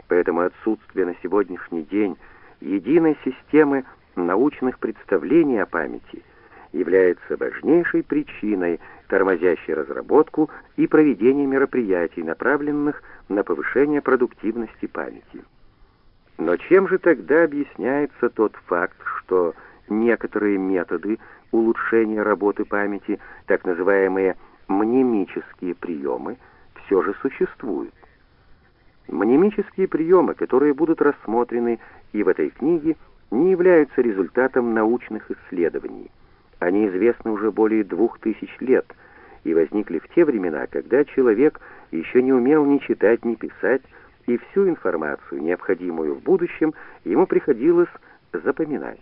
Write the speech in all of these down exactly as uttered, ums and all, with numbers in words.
Поэтому отсутствие на сегодняшний день единой системы научных представлений о памяти является важнейшей причиной, тормозящей разработку и проведение мероприятий, направленных на повышение продуктивности памяти. Но чем же тогда объясняется тот факт, что некоторые методы улучшения работы памяти, так называемые мнемические приемы, все же существуют? Мнемические приемы, которые будут рассмотрены и в этой книге, не являются результатом научных исследований. Они известны уже более двух тысяч лет и возникли в те времена, когда человек еще не умел ни читать, ни писать, и всю информацию, необходимую в будущем, ему приходилось запоминать.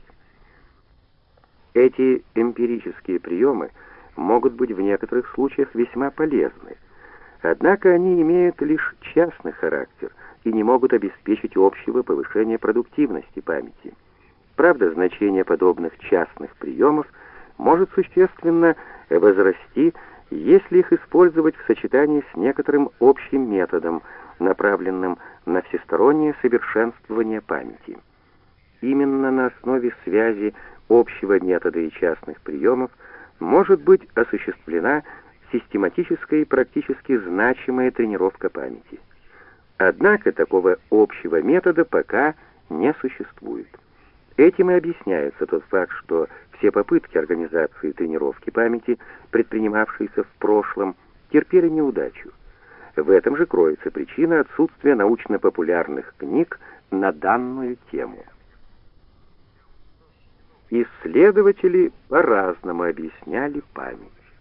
Эти эмпирические приемы могут быть в некоторых случаях весьма полезны, однако они имеют лишь частный характер и не могут обеспечить общего повышения продуктивности памяти. Правда, значение подобных частных приемов может существенно возрасти, если их использовать в сочетании с некоторым общим методом, направленным на всестороннее совершенствование памяти. Именно на основе связи общего метода и частных приемов может быть осуществлена систематическая и практически значимая тренировка памяти. Однако такого общего метода пока не существует. Этим и объясняется тот факт, что все попытки организации тренировки памяти, предпринимавшиеся в прошлом, терпели неудачу. В этом же кроется причина отсутствия научно-популярных книг на данную тему. Исследователи по-разному объясняли память.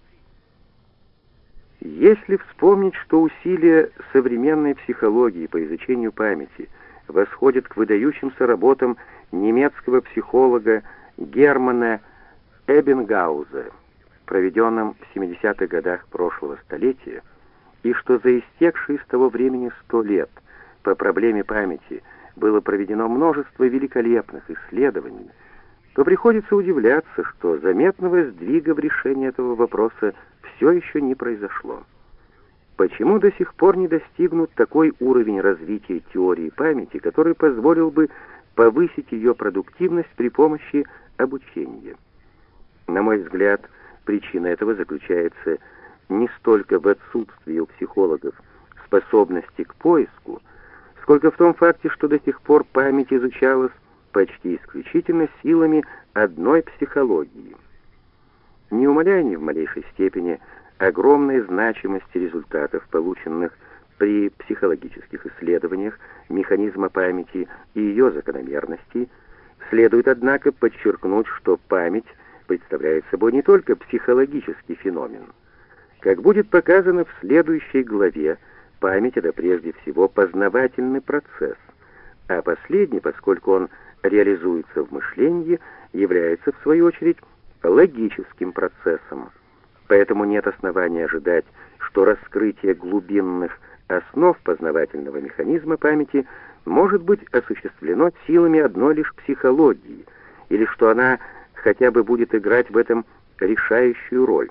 Если вспомнить, что усилия современной психологии по изучению памяти восходят к выдающимся работам немецкого психолога Германа Эббингауза, проведенным в семидесятых годах прошлого столетия, и что за истекшие с того времени сто лет по проблеме памяти было проведено множество великолепных исследований, то приходится удивляться, что заметного сдвига в решении этого вопроса все еще не произошло. Почему до сих пор не достигнут такой уровень развития теории памяти, который позволил бы повысить ее продуктивность при помощи обучения? На мой взгляд, причина этого заключается не столько в отсутствии у психологов способности к поиску, сколько в том факте, что до сих пор память изучалась почти исключительно силами одной психологии. Не умаляя ни в малейшей степени огромной значимости результатов, полученных при психологических исследованиях механизма памяти и ее закономерностей, следует, однако, подчеркнуть, что память представляет собой не только психологический феномен. Как будет показано в следующей главе, память — это прежде всего познавательный процесс, а последний, поскольку он реализуется в мышлении, является, в свою очередь, логическим процессом. Поэтому нет основания ожидать, что раскрытие глубинных основ познавательного механизма памяти может быть осуществлено силами одной лишь психологии, или что она хотя бы будет играть в этом решающую роль.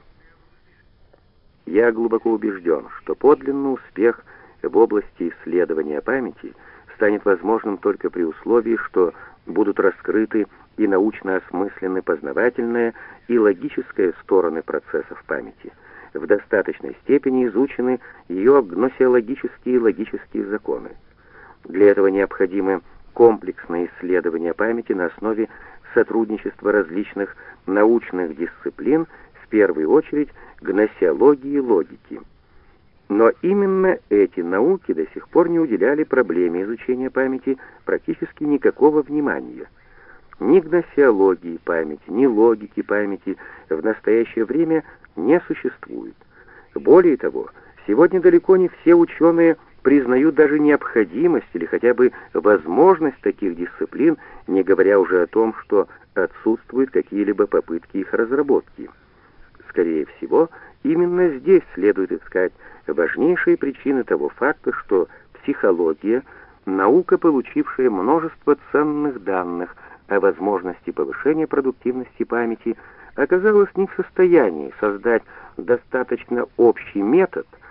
Я глубоко убежден, что подлинный успех в области исследования памяти станет возможным только при условии, что будут раскрыты и научно осмыслены познавательная и логическая стороны процессов памяти, в достаточной степени изучены ее гносеологические и логические законы. Для этого необходимы комплексные исследования памяти на основе сотрудничества различных научных дисциплин, в первую очередь гносеологии и логики. Но именно эти науки до сих пор не уделяли проблеме изучения памяти практически никакого внимания. Ни гносеологии памяти, ни логики памяти в настоящее время не существует. Более того, сегодня далеко не все ученые признают даже необходимость или хотя бы возможность таких дисциплин, не говоря уже о том, что отсутствуют какие-либо попытки их разработки. Скорее всего, именно здесь следует искать важнейшие причины того факта, что психология, наука, получившая множество ценных данных о возможности повышения продуктивности памяти, оказалась не в состоянии создать достаточно общий метод,